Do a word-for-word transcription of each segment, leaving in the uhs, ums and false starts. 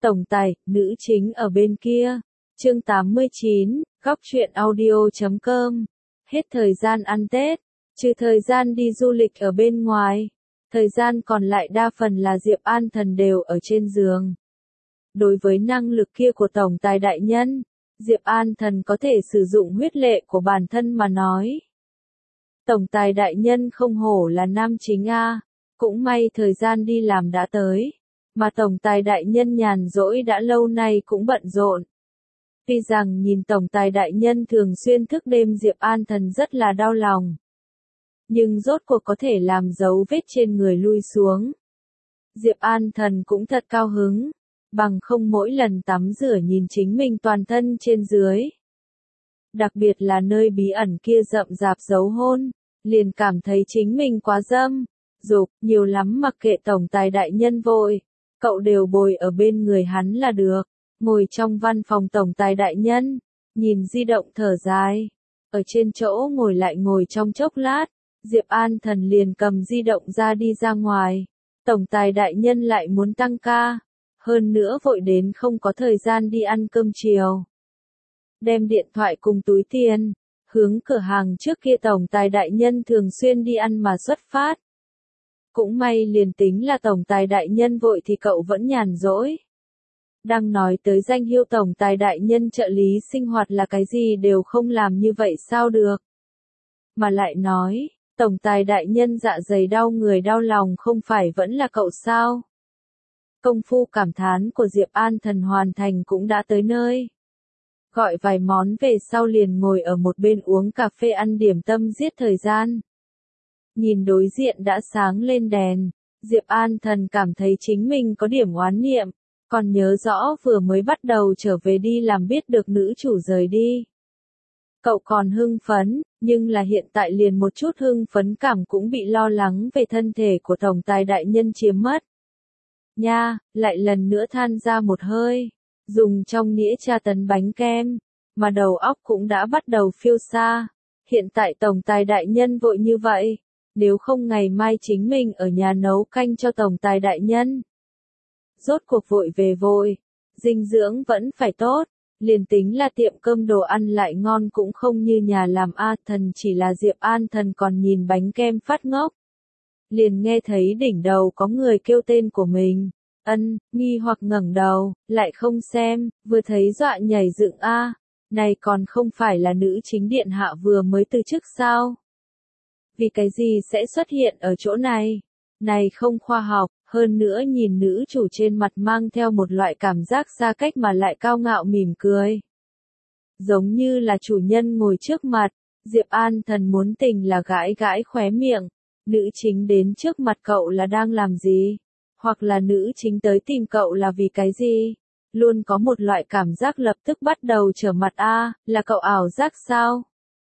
Tổng tài, nữ chính ở bên kia. Chương tám mươi chín, góc truyện audio chấm com. Hết thời gian ăn Tết, trừ thời gian đi du lịch ở bên ngoài. Thời gian còn lại đa phần là Diệp An Thần đều ở trên giường. Đối với năng lực kia của Tổng tài đại nhân, Diệp An Thần có thể sử dụng huyết lệ của bản thân mà nói. Tổng tài đại nhân không hổ là nam chính a, cũng may thời gian đi làm đã tới, mà tổng tài đại nhân nhàn rỗi đã lâu nay cũng bận rộn. Tuy rằng nhìn tổng tài đại nhân thường xuyên thức đêm Diệp An Thần rất là đau lòng, nhưng rốt cuộc có thể làm dấu vết trên người lui xuống. Diệp An Thần cũng thật cao hứng, bằng không mỗi lần tắm rửa nhìn chính mình toàn thân trên dưới. Đặc biệt là nơi bí ẩn kia rậm rạp dấu hôn, liền cảm thấy chính mình quá dâm, dục, nhiều lắm mặc kệ tổng tài đại nhân vội, cậu đều bồi ở bên người hắn là được. Ngồi trong văn phòng tổng tài đại nhân, nhìn di động thở dài, ở trên chỗ ngồi lại ngồi trong chốc lát, Diệp An Thần liền cầm di động ra đi ra ngoài. Tổng tài đại nhân lại muốn tăng ca, hơn nữa vội đến không có thời gian đi ăn cơm chiều. Đem điện thoại cùng túi tiền, hướng cửa hàng trước kia tổng tài đại nhân thường xuyên đi ăn mà xuất phát. Cũng may liền tính là tổng tài đại nhân vội thì cậu vẫn nhàn rỗi. Đang nói tới danh hiệu tổng tài đại nhân trợ lý sinh hoạt là cái gì đều không làm như vậy sao được. Mà lại nói, tổng tài đại nhân dạ dày đau người đau lòng không phải vẫn là cậu sao. Công phu cảm thán của Diệp An Thần hoàn thành cũng đã tới nơi. Gọi vài món về sau liền ngồi ở một bên uống cà phê ăn điểm tâm giết thời gian. Nhìn đối diện đã sáng lên đèn, Diệp An Thần cảm thấy chính mình có điểm oán niệm, còn nhớ rõ vừa mới bắt đầu trở về đi làm biết được nữ chủ rời đi. Cậu còn hưng phấn, nhưng là hiện tại liền một chút hưng phấn cảm cũng bị lo lắng về thân thể của tổng tài đại nhân chiếm mất. Nha, lại lần nữa than ra một hơi, dùng trong nĩa tra tấn bánh kem, mà đầu óc cũng đã bắt đầu phiêu xa. Hiện tại tổng tài đại nhân vội như vậy, nếu không ngày mai chính mình ở nhà nấu canh cho tổng tài đại nhân. Rốt cuộc vội về vội, dinh dưỡng vẫn phải tốt, liền tính là tiệm cơm đồ ăn lại ngon cũng không như nhà làm a. Thần chỉ là Diệp An Thần còn nhìn bánh kem phát ngốc. Liền nghe thấy đỉnh đầu có người kêu tên của mình, ân, nghi hoặc ngẩng đầu, lại không xem, vừa thấy dọa nhảy dựng a, này còn không phải là nữ chính điện hạ vừa mới từ chức sao? Vì cái gì sẽ xuất hiện ở chỗ này? Này không khoa học. Hơn nữa nhìn nữ chủ trên mặt mang theo một loại cảm giác xa cách mà lại cao ngạo mỉm cười. Giống như là chủ nhân ngồi trước mặt, Diệp An Thần muốn tình là gãi gãi khóe miệng. Nữ chính đến trước mặt cậu là đang làm gì? Hoặc là nữ chính tới tìm cậu là vì cái gì? Luôn có một loại cảm giác lập tức bắt đầu trở mặt a, là cậu ảo giác sao?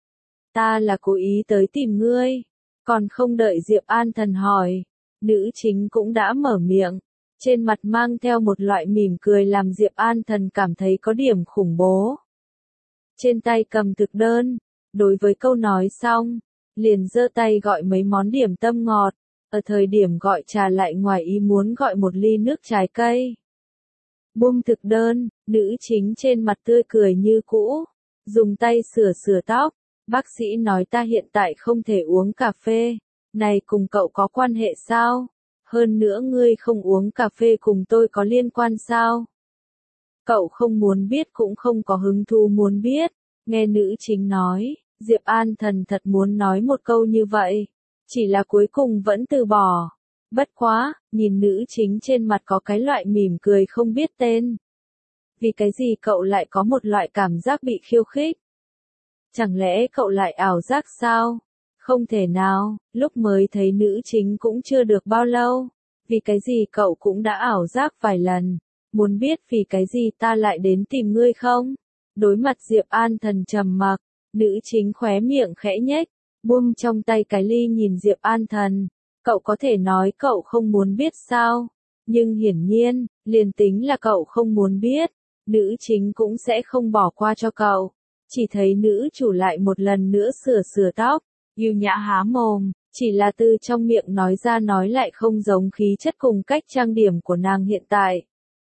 Ta là cố ý tới tìm ngươi. Còn không đợi Diệp An Thần hỏi. Nữ chính cũng đã mở miệng, trên mặt mang theo một loại mỉm cười làm Diệp An Thần cảm thấy có điểm khủng bố. Trên tay cầm thực đơn, đối với câu nói xong, liền giơ tay gọi mấy món điểm tâm ngọt, ở thời điểm gọi trà lại ngoài ý muốn gọi một ly nước trái cây. Buông thực đơn, nữ chính trên mặt tươi cười như cũ, dùng tay sửa sửa tóc, bác sĩ nói ta hiện tại không thể uống cà phê. Này cùng cậu có quan hệ sao? Hơn nữa ngươi không uống cà phê cùng tôi có liên quan sao? Cậu không muốn biết cũng không có hứng thú muốn biết. Nghe nữ chính nói, Diệp An Thần thật muốn nói một câu như vậy. Chỉ là cuối cùng vẫn từ bỏ. Bất quá, nhìn nữ chính trên mặt có cái loại mỉm cười không biết tên. Vì cái gì cậu lại có một loại cảm giác bị khiêu khích? Chẳng lẽ cậu lại ảo giác sao? Không thể nào, lúc mới thấy nữ chính cũng chưa được bao lâu. Vì cái gì cậu cũng đã ảo giác vài lần. Muốn biết vì cái gì ta lại đến tìm ngươi không? Đối mặt Diệp An Thần trầm mặc, nữ chính khóe miệng khẽ nhếch, buông trong tay cái ly nhìn Diệp An Thần. Cậu có thể nói cậu không muốn biết sao? Nhưng hiển nhiên, liền tính là cậu không muốn biết, nữ chính cũng sẽ không bỏ qua cho cậu. Chỉ thấy nữ chủ lại một lần nữa sửa sửa tóc. Yêu nhã há mồm, chỉ là từ trong miệng nói ra nói lại không giống khí chất cùng cách trang điểm của nàng hiện tại.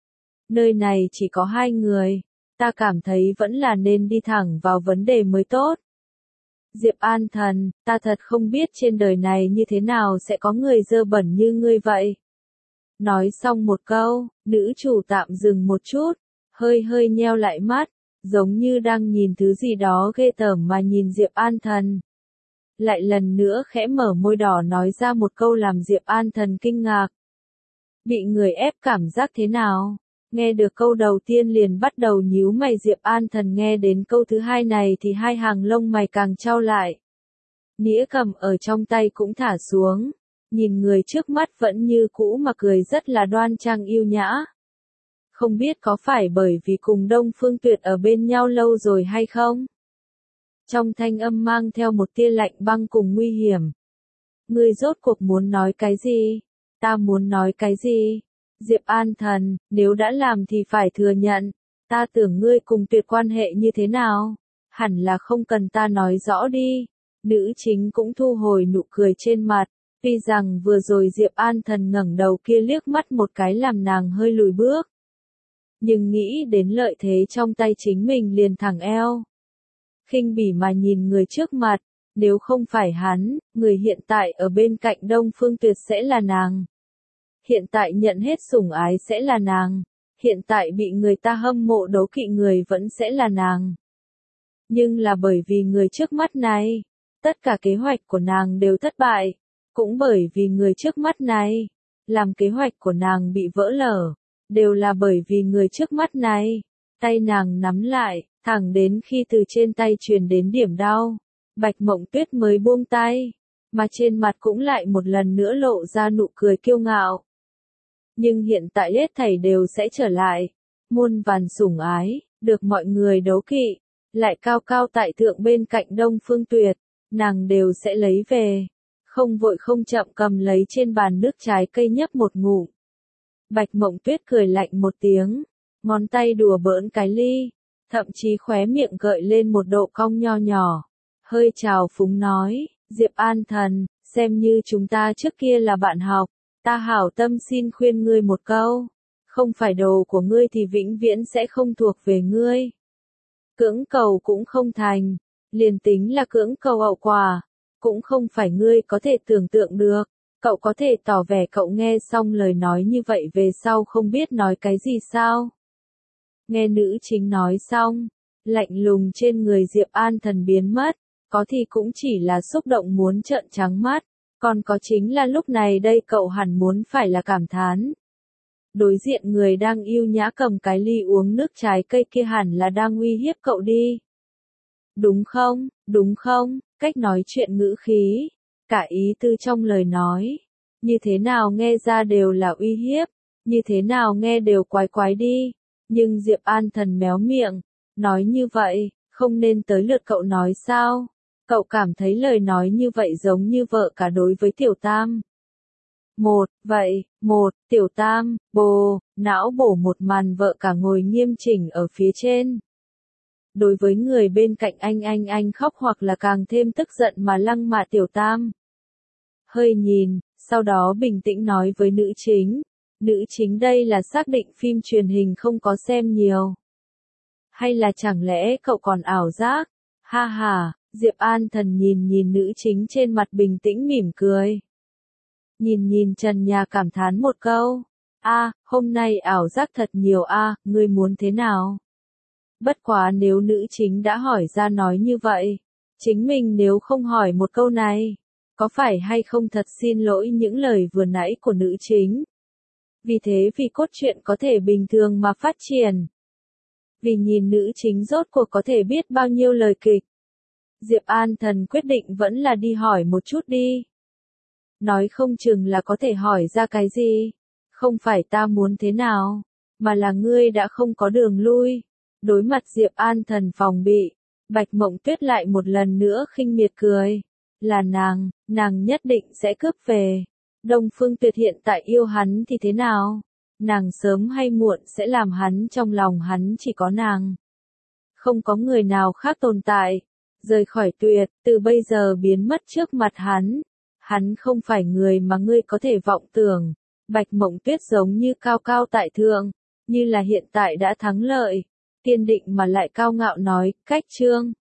Nơi này chỉ có hai người, ta cảm thấy vẫn là nên đi thẳng vào vấn đề mới tốt. Diệp An Thần, ta thật không biết trên đời này như thế nào sẽ có người dơ bẩn như ngươi vậy. Nói xong một câu, nữ chủ tạm dừng một chút, hơi hơi nheo lại mắt, giống như đang nhìn thứ gì đó ghê tởm mà nhìn Diệp An Thần. Lại lần nữa khẽ mở môi đỏ nói ra một câu làm Diệp An Thần kinh ngạc. Bị người ép cảm giác thế nào? Nghe được câu đầu tiên liền bắt đầu nhíu mày, Diệp An Thần nghe đến câu thứ hai này thì hai hàng lông mày càng chau lại. Nĩa cầm ở trong tay cũng thả xuống, nhìn người trước mắt vẫn như cũ mà cười rất là đoan trang yêu nhã. Không biết có phải bởi vì cùng Đông Phương Tuyệt ở bên nhau lâu rồi hay không? Trong thanh âm mang theo một tia lạnh băng cùng nguy hiểm. Ngươi rốt cuộc muốn nói cái gì? Ta muốn nói cái gì? Diệp An Thần, nếu đã làm thì phải thừa nhận. Ta tưởng ngươi cùng Tuyệt quan hệ như thế nào? Hẳn là không cần ta nói rõ đi. Nữ chính cũng thu hồi nụ cười trên mặt. Tuy rằng vừa rồi Diệp An Thần ngẩng đầu kia liếc mắt một cái làm nàng hơi lùi bước. Nhưng nghĩ đến lợi thế trong tay chính mình liền thẳng eo. Khinh bỉ mà nhìn người trước mặt, nếu không phải hắn, người hiện tại ở bên cạnh Đông Phương Tuyệt sẽ là nàng. Hiện tại nhận hết sủng ái sẽ là nàng. Hiện tại bị người ta hâm mộ đấu kỵ người vẫn sẽ là nàng. Nhưng là bởi vì người trước mắt này, tất cả kế hoạch của nàng đều thất bại. Cũng bởi vì người trước mắt này, làm kế hoạch của nàng bị vỡ lở. Đều là bởi vì người trước mắt này, tay nàng nắm lại, thẳng đến khi từ trên tay truyền đến điểm đau, Bạch Mộng Tuyết mới buông tay, mà trên mặt cũng lại một lần nữa lộ ra nụ cười kiêu ngạo. Nhưng hiện tại hết thảy đều sẽ trở lại, muôn vàn sủng ái, được mọi người đấu kỵ, lại cao cao tại thượng bên cạnh Đông Phương Tuyệt, nàng đều sẽ lấy về, không vội không chậm cầm lấy trên bàn nước trái cây nhấp một ngụm. Bạch Mộng Tuyết cười lạnh một tiếng, ngón tay đùa bỡn cái ly, thậm chí khóe miệng gợi lên một độ cong nho nhỏ, hơi trào phúng nói, Diệp An Thần, xem như chúng ta trước kia là bạn học, ta hảo tâm xin khuyên ngươi một câu, không phải đồ của ngươi thì vĩnh viễn sẽ không thuộc về ngươi. Cưỡng cầu cũng không thành, liền tính là cưỡng cầu hậu quả, cũng không phải ngươi có thể tưởng tượng được. Cậu có thể tỏ vẻ cậu nghe xong lời nói như vậy về sau không biết nói cái gì sao? Nghe nữ chính nói xong, lạnh lùng trên người Diệp An Thần biến mất, có thì cũng chỉ là xúc động muốn trợn trắng mắt, còn có chính là lúc này đây cậu hẳn muốn phải là cảm thán. Đối diện người đang yêu nhã cầm cái ly uống nước trái cây kia hẳn là đang uy hiếp cậu đi. Đúng không, đúng không, cách nói chuyện ngữ khí. Cả ý tư trong lời nói, như thế nào nghe ra đều là uy hiếp, như thế nào nghe đều quái quái đi, nhưng Diệp An Thần méo miệng, nói như vậy, không nên tới lượt cậu nói sao, cậu cảm thấy lời nói như vậy giống như vợ cả đối với Tiểu Tam. Một, vậy, một, Tiểu Tam, bồ, não bổ một màn vợ cả ngồi nghiêm chỉnh ở phía trên. Đối với người bên cạnh anh anh anh khóc hoặc là càng thêm tức giận mà lăng mạ Tiểu Tam. Hơi nhìn, sau đó bình tĩnh nói với nữ chính, nữ chính đây là xác định phim truyền hình không có xem nhiều. Hay là chẳng lẽ cậu còn ảo giác? Ha ha, Diệp An Thần nhìn nhìn nữ chính trên mặt bình tĩnh mỉm cười. Nhìn nhìn trần nhà cảm thán một câu, a, hôm nay ảo giác thật nhiều a, ngươi muốn thế nào? Bất quá nếu nữ chính đã hỏi ra nói như vậy, chính mình nếu không hỏi một câu này, có phải hay không thật xin lỗi những lời vừa nãy của nữ chính? Vì thế vì cốt truyện có thể bình thường mà phát triển. Vì nhìn nữ chính rốt cuộc có thể biết bao nhiêu lời kịch. Diệp An Thần quyết định vẫn là đi hỏi một chút đi. Nói không chừng là có thể hỏi ra cái gì. Không phải ta muốn thế nào, mà là ngươi đã không có đường lui. Đối mặt Diệp An Thần phòng bị, Bạch Mộng Tuyết lại một lần nữa khinh miệt cười. Là nàng, nàng nhất định sẽ cướp về. Đông Phương Tuyệt hiện tại yêu hắn thì thế nào? Nàng sớm hay muộn sẽ làm hắn trong lòng hắn chỉ có nàng. Không có người nào khác tồn tại. Rời khỏi Tuyệt, từ bây giờ biến mất trước mặt hắn. Hắn không phải người mà ngươi có thể vọng tưởng. Bạch Mộng Tuyết giống như cao cao tại thượng. như là hiện tại đã thắng lợi. Kiên định mà lại cao ngạo nói, cách Trương